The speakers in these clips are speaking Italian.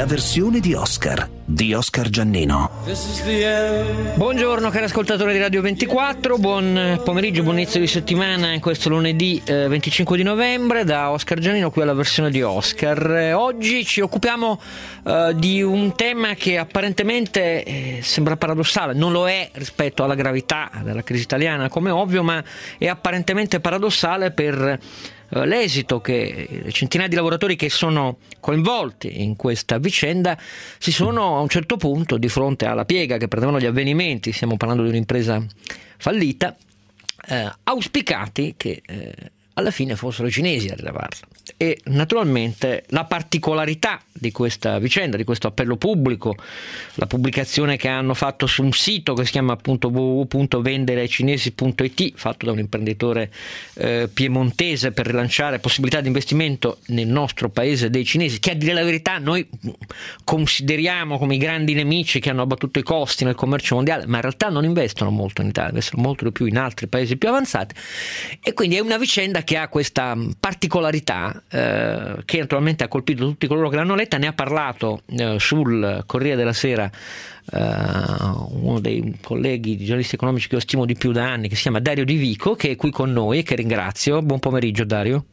la versione di Oscar Giannino. Buongiorno cari ascoltatori di Radio 24, buon pomeriggio, buon inizio di settimana in questo lunedì 25 di novembre da Oscar Giannino qui alla versione di Oscar. Oggi ci occupiamo di un tema che apparentemente sembra paradossale, non lo è rispetto alla gravità della crisi italiana come ovvio, ma è apparentemente paradossale per l'esito che centinaia di lavoratori che sono coinvolti in questa vicenda si sono a un certo punto di fronte alla piega che prendevano gli avvenimenti, stiamo parlando di un'impresa fallita, auspicati che alla fine fossero i cinesi a rilevarla. E naturalmente la particolarità di questa vicenda, di questo appello pubblico, la pubblicazione che hanno fatto su un sito che si chiama appunto www.vendereaicinesi.it, fatto da un imprenditore piemontese per rilanciare possibilità di investimento nel nostro paese dei cinesi, che a dire la verità noi consideriamo come i grandi nemici che hanno abbattuto i costi nel commercio mondiale, ma in realtà non investono molto in Italia, investono molto di più in altri paesi più avanzati, e quindi è una vicenda che ha questa particolarità che naturalmente ha colpito tutti coloro che l'hanno letta. Ne ha parlato sul Corriere della Sera uno dei colleghi di giornalisti economici che io stimo di più da anni, che si chiama Dario Di Vico, che è qui con noi e che ringrazio. Buon pomeriggio Dario.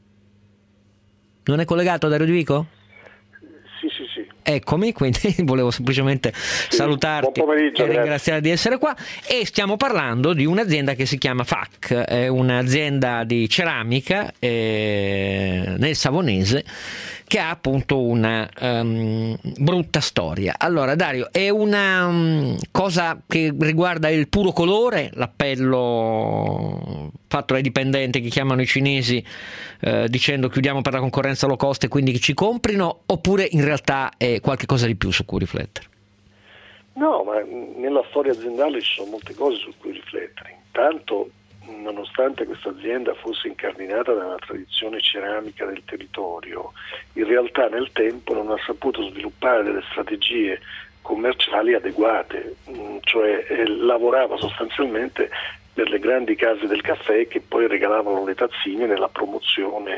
Non è collegato Dario Di Vico? Sì. Eccomi, quindi volevo semplicemente salutarti e ringraziare di essere qua. E stiamo parlando di un'azienda che si chiama FAC, è un'azienda di ceramica nel Savonese, che ha appunto una brutta storia. Allora Dario, è una cosa che riguarda il puro colore, l'appello fatto dai dipendenti che chiamano i cinesi dicendo chiudiamo per la concorrenza low cost e quindi che ci comprino, oppure in realtà è qualche cosa di più su cui riflettere? No, ma nella storia aziendale ci sono molte cose su cui riflettere. Intanto, nonostante questa azienda fosse incardinata da una tradizione ceramica del territorio, in realtà nel tempo non ha saputo sviluppare delle strategie commerciali adeguate, cioè lavorava sostanzialmente per le grandi case del caffè che poi regalavano le tazzine nella promozione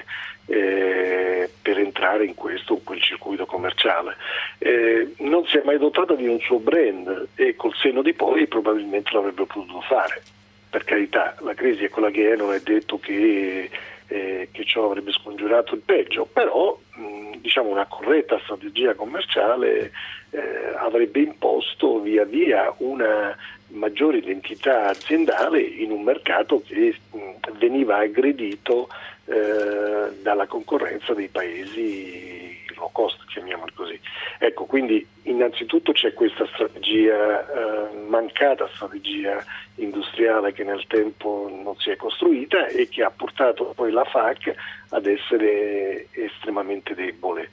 per entrare in questo o quel circuito commerciale. Non si è mai dotata di un suo brand e col senno di poi probabilmente l'avrebbe potuto fare. Per carità, la crisi è quella che è, non è detto che ciò avrebbe scongiurato il peggio, però diciamo una corretta strategia commerciale avrebbe imposto via via una maggiore identità aziendale in un mercato che veniva aggredito dalla concorrenza dei paesi low cost, chiamiamoli così. Ecco, quindi innanzitutto c'è questa strategia, mancata strategia industriale che nel tempo non si è costruita e che ha portato poi la FAC ad essere estremamente debole.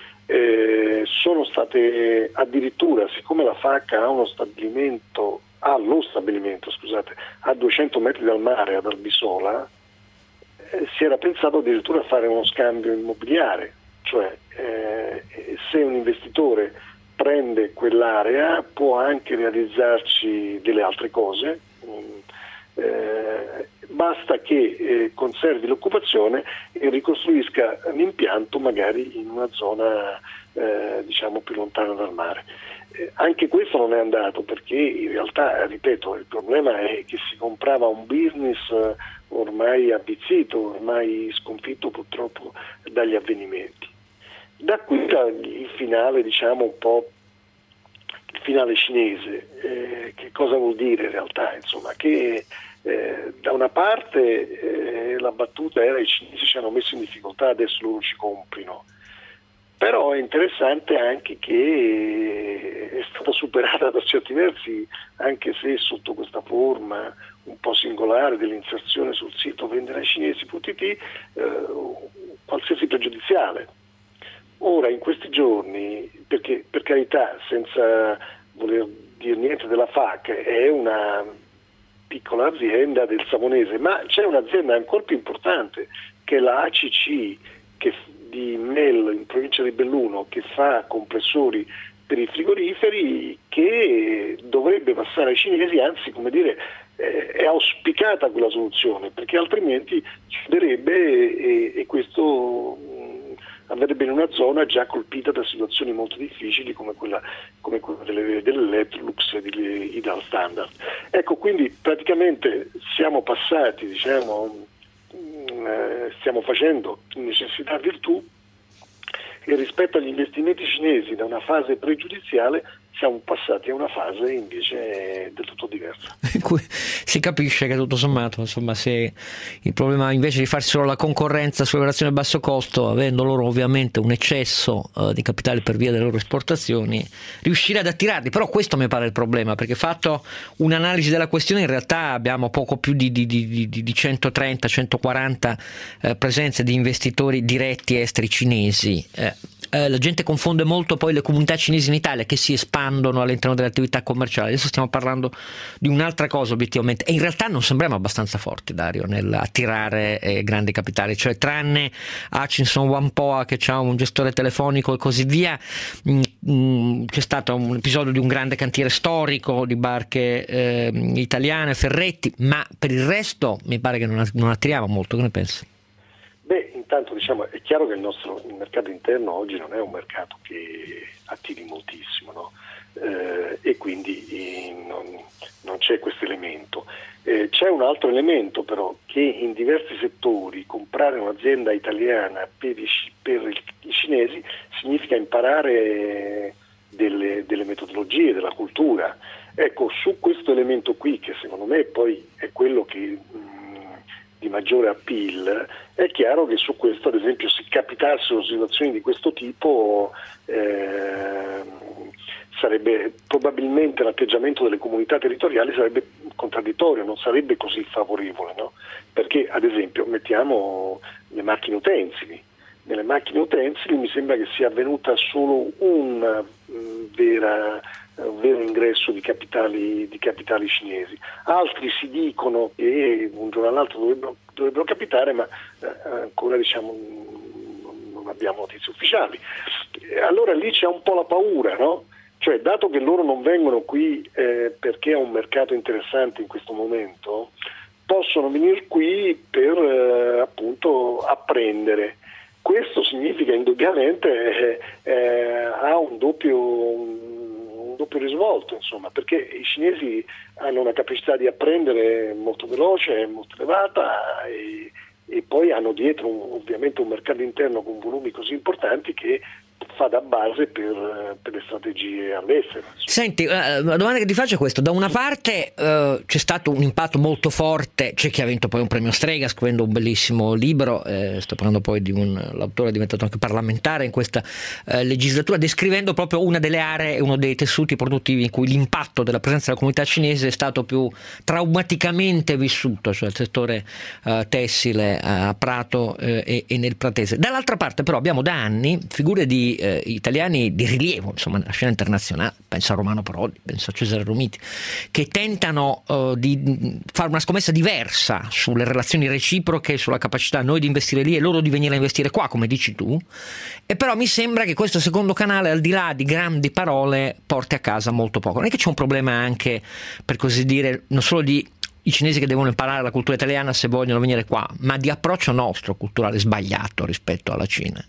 Sono state addirittura, siccome la FAC ha lo stabilimento a 200 metri dal mare ad Albisola, si era pensato addirittura a fare uno scambio immobiliare, cioè se un investitore prende quell'area può anche realizzarci delle altre cose, basta che conservi l'occupazione e ricostruisca l'impianto magari in una zona diciamo più lontana dal mare. Anche questo non è andato perché in realtà, ripeto, il problema è che si comprava un business ormai avvizzito, ormai sconfitto purtroppo dagli avvenimenti. Da qui il finale, diciamo un po' il finale cinese. Che cosa vuol dire in realtà? Insomma, che da una parte la battuta era i cinesi ci hanno messo in difficoltà, adesso loro ci comprino. Però è interessante anche che è stata superata per certi versi, anche se sotto questa forma un po' singolare dell'inserzione sul sito vendereaicinesi.it, qualsiasi pregiudiziale. Ora, in questi giorni, perché per carità, senza voler dire niente della FAC, è una piccola azienda del Savonese, ma c'è un'azienda ancora più importante che è la ACC, di Mel in provincia di Belluno, che fa compressori per i frigoriferi, che dovrebbe passare ai cinesi, anzi, come dire, è auspicata quella soluzione, perché altrimenti chiuderebbe e questo andrebbe in una zona già colpita da situazioni molto difficili come quella dell'Electrolux e di Ideal Standard. Ecco, quindi praticamente siamo passati, stiamo facendo necessità virtù, e rispetto agli investimenti cinesi da una fase pregiudiziale siamo passati a una fase invece del tutto diversa. Si capisce che tutto sommato, insomma, se il problema invece di farsi solo la concorrenza sulle relazioni a basso costo, avendo loro ovviamente un eccesso di capitale per via delle loro esportazioni, riuscire ad attirarli. Però questo mi pare il problema, perché fatto un'analisi della questione in realtà abbiamo poco più di 130-140 presenze di investitori diretti esteri cinesi. La gente confonde molto poi le comunità cinesi in Italia che si espandono all'interno delle attività commerciali. Adesso stiamo parlando di un'altra cosa obiettivamente, e in realtà non sembriamo abbastanza forti, Dario, nell'attirare grandi capitali, cioè tranne Hutchinson Whampoa che ha un gestore telefonico e così via. C'è stato un episodio di un grande cantiere storico di barche italiane, Ferretti, ma per il resto mi pare che non attiriamo molto. Che ne pensi? Beh, intanto è chiaro che il mercato interno oggi non è un mercato che attiri moltissimo, no? E quindi non c'è questo elemento. C'è un altro elemento però, che in diversi settori comprare un'azienda italiana per i cinesi significa imparare delle metodologie, della cultura. Ecco, su questo elemento qui, che secondo me poi è quello che di maggiore appeal, è chiaro che su questo, ad esempio, se capitassero situazioni di questo tipo, sarebbe probabilmente l'atteggiamento delle comunità territoriali sarebbe contraddittorio, non sarebbe così favorevole, no? Perché, ad esempio, mettiamo le macchine utensili. Nelle macchine utensili mi sembra che sia avvenuta solo un vero ingresso di capitali cinesi. Altri si dicono che un giorno all'altro dovrebbero capitare, ma ancora non abbiamo notizie ufficiali. Allora lì c'è un po' la paura, no? Cioè, dato che loro non vengono qui perché è un mercato interessante in questo momento, possono venire qui per appunto apprendere. Questo significa indubbiamente ha un doppio risvolto, insomma, perché i cinesi hanno una capacità di apprendere molto veloce, molto elevata, e poi hanno dietro ovviamente un mercato interno con volumi così importanti che fa da base per le strategie all'estero. Senti, la domanda che ti faccio è questa: da una parte c'è stato un impatto molto forte, c'è chi ha vinto poi un premio Strega scrivendo un bellissimo libro, sto parlando poi di l'autore è diventato anche parlamentare in questa legislatura, descrivendo proprio una delle aree e uno dei tessuti produttivi in cui l'impatto della presenza della comunità cinese è stato più traumaticamente vissuto, cioè il settore tessile a Prato e nel Pratese. Dall'altra parte però abbiamo da anni figure di italiani di rilievo, insomma, nella scena internazionale, penso a Romano Prodi, penso a Cesare Romiti, che tentano di fare una scommessa diversa sulle relazioni reciproche, sulla capacità noi di investire lì e loro di venire a investire qua, come dici tu. E però mi sembra che questo secondo canale, al di là di grandi parole, porti a casa molto poco. Non è che c'è un problema anche, per così dire, non solo di i cinesi che devono imparare la cultura italiana se vogliono venire qua, ma di approccio nostro culturale sbagliato rispetto alla Cina?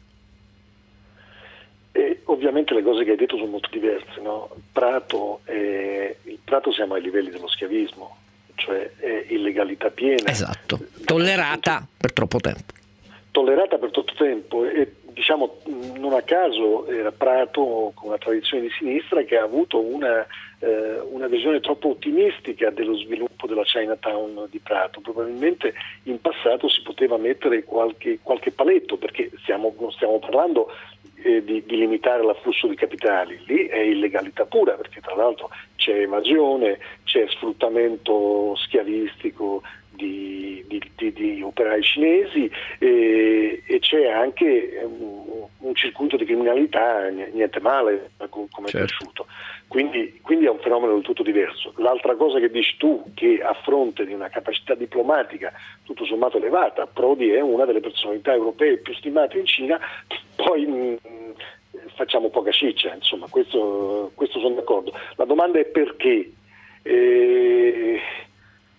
Ovviamente le cose che hai detto sono molto diverse, no? Il Prato siamo ai livelli dello schiavismo, cioè è illegalità piena. Esatto, tollerata per troppo tempo. Tollerata per tutto tempo e diciamo non a caso era Prato con una tradizione di sinistra che ha avuto una visione troppo ottimistica dello sviluppo della Chinatown di Prato. Probabilmente in passato si poteva mettere qualche paletto, perché non stiamo parlando di limitare l'afflusso di capitali, lì è illegalità pura, perché tra l'altro c'è evasione, c'è sfruttamento schiavistico di operai cinesi e c'è anche un circuito di criminalità, niente male come è cresciuto. Quindi è un fenomeno del tutto diverso. L'altra cosa che dici tu, che a fronte di una capacità diplomatica tutto sommato elevata, Prodi è una delle personalità europee più stimate in Cina, poi facciamo poca ciccia, insomma, questo sono d'accordo. La domanda è perché?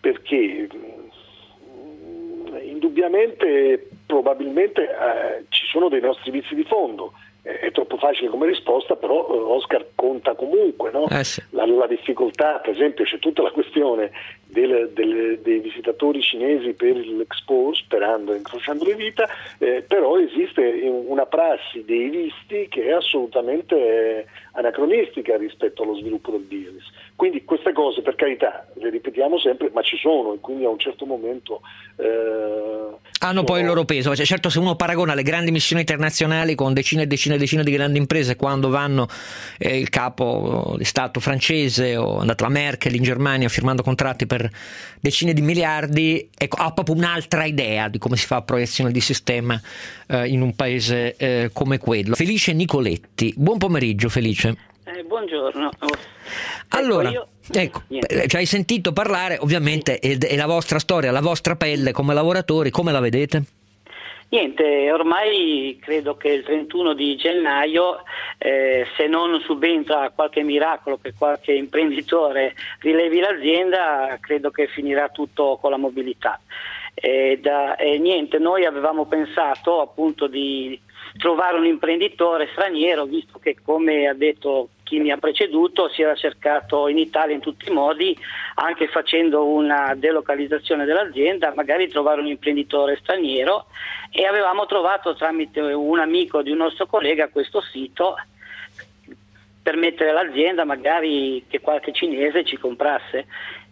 Perché indubbiamente probabilmente ci sono dei nostri vizi di fondo. È troppo facile come risposta, però Oscar conta comunque, no? Sì. La difficoltà, per esempio, c'è tutta la questione dei visitatori cinesi per l'Expo, sperando e incrociando le dita, però esiste una prassi dei visti che è assolutamente anacronistica rispetto allo sviluppo del business. Quindi queste cose, per carità, le ripetiamo sempre, ma ci sono, e quindi a un certo momento hanno poi il loro peso. Cioè, certo, se uno paragona le grandi missioni internazionali con decine e decine e decine di grandi imprese, quando vanno il capo di Stato francese o è andata la Merkel in Germania firmando contratti per decine di miliardi, ecco, ha proprio un'altra idea di come si fa proiezione di sistema in un paese come quello. Felice Nicoletti, buon pomeriggio Felice. Buongiorno. Allora, ci hai sentito parlare, ovviamente è la vostra storia, la vostra pelle come lavoratori, come la vedete? Niente, ormai credo che il 31 di gennaio, se non subentra qualche miracolo, che qualche imprenditore rilevi l'azienda, credo che finirà tutto con la mobilità. Niente, noi avevamo pensato appunto di trovare un imprenditore straniero, visto che, come ha detto chi mi ha preceduto, si era cercato in Italia in tutti i modi, anche facendo una delocalizzazione dell'azienda, magari trovare un imprenditore straniero, e avevamo trovato tramite un amico di un nostro collega questo sito per mettere l'azienda, magari che qualche cinese ci comprasse.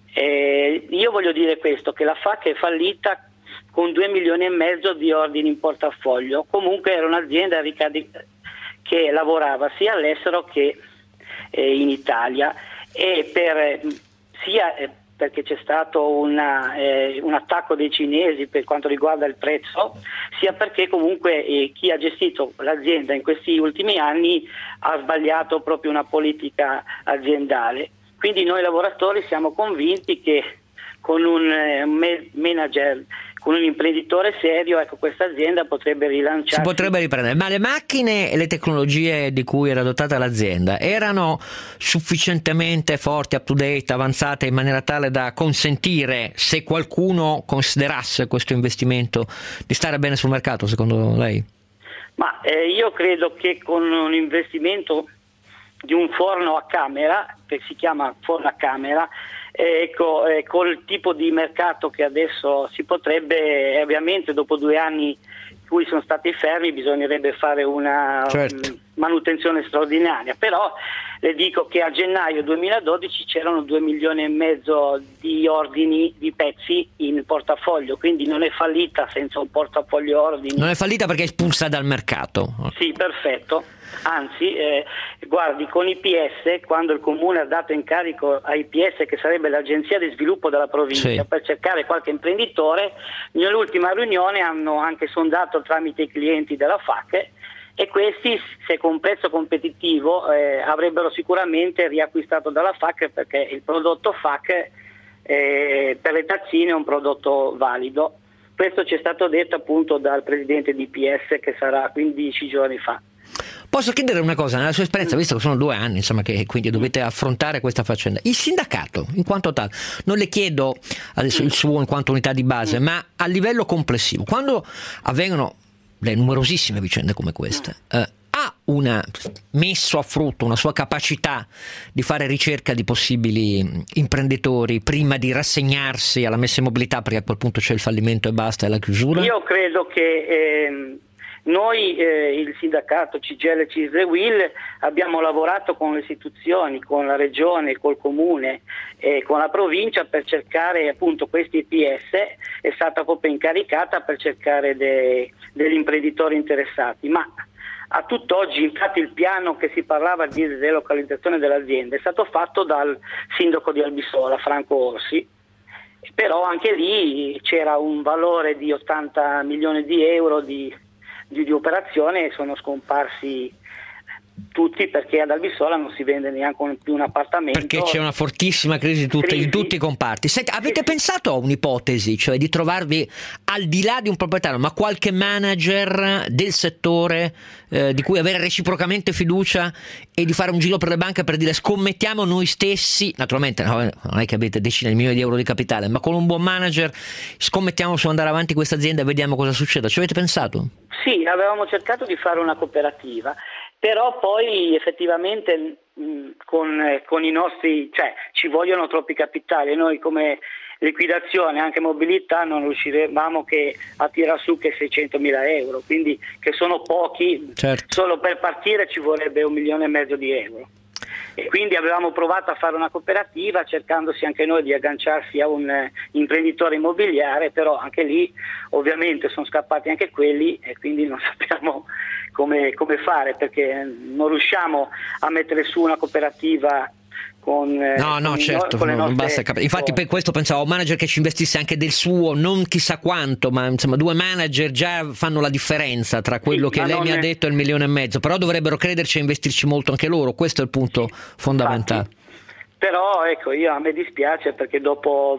Io voglio dire questo, che la FAC è fallita con 2,5 milioni di ordini in portafoglio. Comunque era un'azienda che lavorava sia all'estero che in Italia, e sia perché c'è stato un attacco dei cinesi per quanto riguarda il prezzo, sia perché comunque chi ha gestito l'azienda in questi ultimi anni ha sbagliato proprio una politica aziendale. Quindi noi lavoratori siamo convinti che con un manager, con un imprenditore serio, ecco, questa azienda potrebbe rilanciarsi. Si potrebbe riprendere. Ma le macchine e le tecnologie di cui era dotata l'azienda erano sufficientemente forti, up to date, avanzate, in maniera tale da consentire, se qualcuno considerasse questo investimento, di stare bene sul mercato, secondo lei? Ma io credo che con un investimento di un forno a camera, che si chiama forno a camera, col tipo di mercato che adesso si potrebbe, ovviamente dopo 2 anni in cui sono stati fermi bisognerebbe fare una manutenzione straordinaria, però le dico che a gennaio 2012 c'erano 2,5 milioni di ordini di pezzi in portafoglio, quindi non è fallita senza un portafoglio ordini. Non è fallita perché è espulsa dal mercato. Sì, perfetto. Anzi, guardi, con IPS, quando il comune ha dato incarico a IPS, che sarebbe l'agenzia di sviluppo della provincia, sì, per cercare qualche imprenditore, nell'ultima riunione hanno anche sondato tramite i clienti della FAC, e questi, se con prezzo competitivo, avrebbero sicuramente riacquistato dalla FAC, perché il prodotto FAC per le tazzine è un prodotto valido. Questo ci è stato detto appunto dal presidente di IPS, che sarà 15 giorni fa. Posso chiedere una cosa, nella sua esperienza, visto che sono 2 anni, insomma, che quindi dovete affrontare questa faccenda, il sindacato in quanto tale, non le chiedo adesso il suo in quanto unità di base, ma a livello complessivo, quando avvengono le numerosissime vicende come queste, ha messo a frutto una sua capacità di fare ricerca di possibili imprenditori prima di rassegnarsi alla messa in mobilità, perché a quel punto c'è il fallimento e basta, e la chiusura? Io credo che noi, il sindacato CGIL CISL UIL, abbiamo lavorato con le istituzioni, con la regione, col comune e con la provincia per cercare appunto questi IPS, è stata proprio incaricata per cercare degli imprenditori interessati, ma a tutt'oggi infatti il piano che si parlava di delocalizzazione dell'azienda è stato fatto dal sindaco di Albisola, Franco Orsi, però anche lì c'era un valore di 80 milioni di euro di operazione e sono scomparsi tutti, perché ad Albissola non si vende neanche più un appartamento. Perché c'è una fortissima crisi in tutti i comparti. Senti, avete pensato a un'ipotesi, cioè di trovarvi al di là di un proprietario, ma qualche manager del settore di cui avere reciprocamente fiducia e di fare un giro per le banche per dire scommettiamo noi stessi, naturalmente non è che avete decine di milioni di euro di capitale, ma con un buon manager scommettiamo su andare avanti questa azienda e vediamo cosa succede. Ci avete pensato? Sì, avevamo cercato di fare una cooperativa, però poi effettivamente con i nostri, cioè ci vogliono troppi capitali, noi come liquidazione, anche mobilità, non riusciremo che a tirar su che 600.000 euro, quindi che sono pochi, certo. Solo per partire ci vorrebbe 1,5 milioni di euro. E quindi avevamo provato a fare una cooperativa cercandosi anche noi di agganciarsi a un imprenditore immobiliare, però anche lì ovviamente sono scappati anche quelli e quindi non sappiamo come fare, perché non riusciamo a mettere su una cooperativa con certo, con le non nostre basta infatti per questo pensavo a un manager che ci investisse anche del suo, non chissà quanto, ma insomma 2 manager già fanno la differenza tra quello che lei mi ha detto e il 1,5 milioni, però dovrebbero crederci e investirci molto anche loro, questo è il punto fondamentale. Però ecco, a me dispiace perché dopo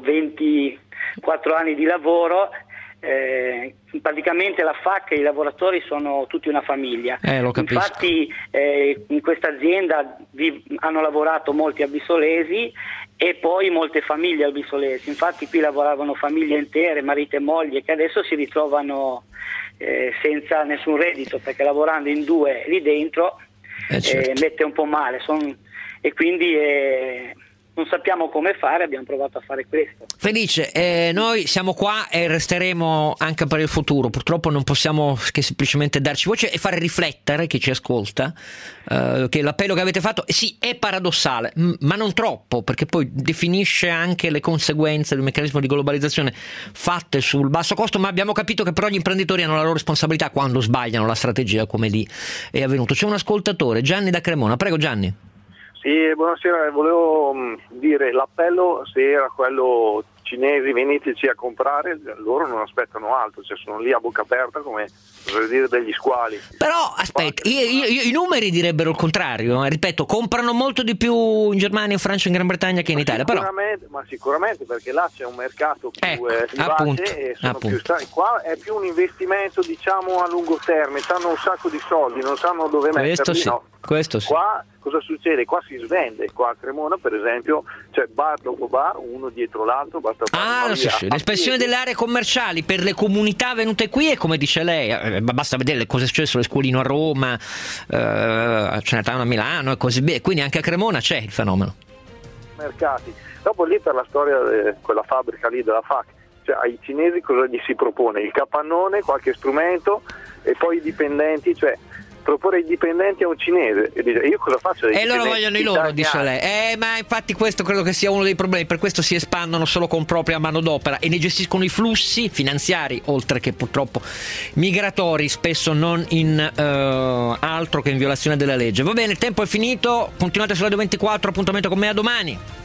24 anni di lavoro praticamente la FAC e i lavoratori sono tutti una famiglia. Lo capisco. Infatti in questa azienda hanno lavorato molti albissolesi e poi molte famiglie albissolesi, infatti qui lavoravano famiglie intere, marito e moglie, che adesso si ritrovano senza nessun reddito, perché lavorando in 2 lì dentro certo. mette un po' male, e quindi non sappiamo come fare, abbiamo provato a fare questo. Felice, noi siamo qua e resteremo anche per il futuro, purtroppo non possiamo che semplicemente darci voce e fare riflettere chi ci ascolta, che l'appello che avete fatto sì è paradossale, ma non troppo, perché poi definisce anche le conseguenze del meccanismo di globalizzazione fatte sul basso costo, ma abbiamo capito che però gli imprenditori hanno la loro responsabilità quando sbagliano la strategia, come lì è avvenuto. C'è un ascoltatore, Gianni da Cremona, prego Gianni. Sì, buonasera, volevo dire l'appello, se era quello cinesi veniteci a comprare, loro non aspettano altro, cioè sono lì a bocca aperta come per dire degli squali. Però aspetta, i numeri direbbero il contrario, ripeto, comprano molto di più in Germania, in Francia, in Gran Bretagna che in Italia, sicuramente perché là c'è un mercato più vivace e sono più qua è più un investimento diciamo a lungo termine, hanno un sacco di soldi, non sanno dove metterli. Questo sì. Qua cosa succede? Qua si svende, qua a Cremona per esempio c'è bar dopo bar, uno dietro l'altro, basta l'espansione delle aree commerciali per le comunità venute qui è come dice lei, basta vedere cosa è successo alle Scuolino a Roma, a Cenatano a Milano e così via, quindi anche a Cremona c'è il fenomeno. Mercati. Dopo lì per la storia quella fabbrica lì della FAC, cioè ai cinesi cosa gli si propone? Il capannone, qualche strumento e poi i dipendenti, cioè proporre i dipendenti a un cinese e dice io cosa faccio? E loro vogliono i loro, dice lei. Ma infatti questo credo che sia uno dei problemi, per questo si espandono solo con propria manodopera e ne gestiscono i flussi finanziari, oltre che purtroppo migratori, spesso non in altro che in violazione della legge. Va bene, il tempo è finito, continuate su Radio 24, appuntamento con me a domani.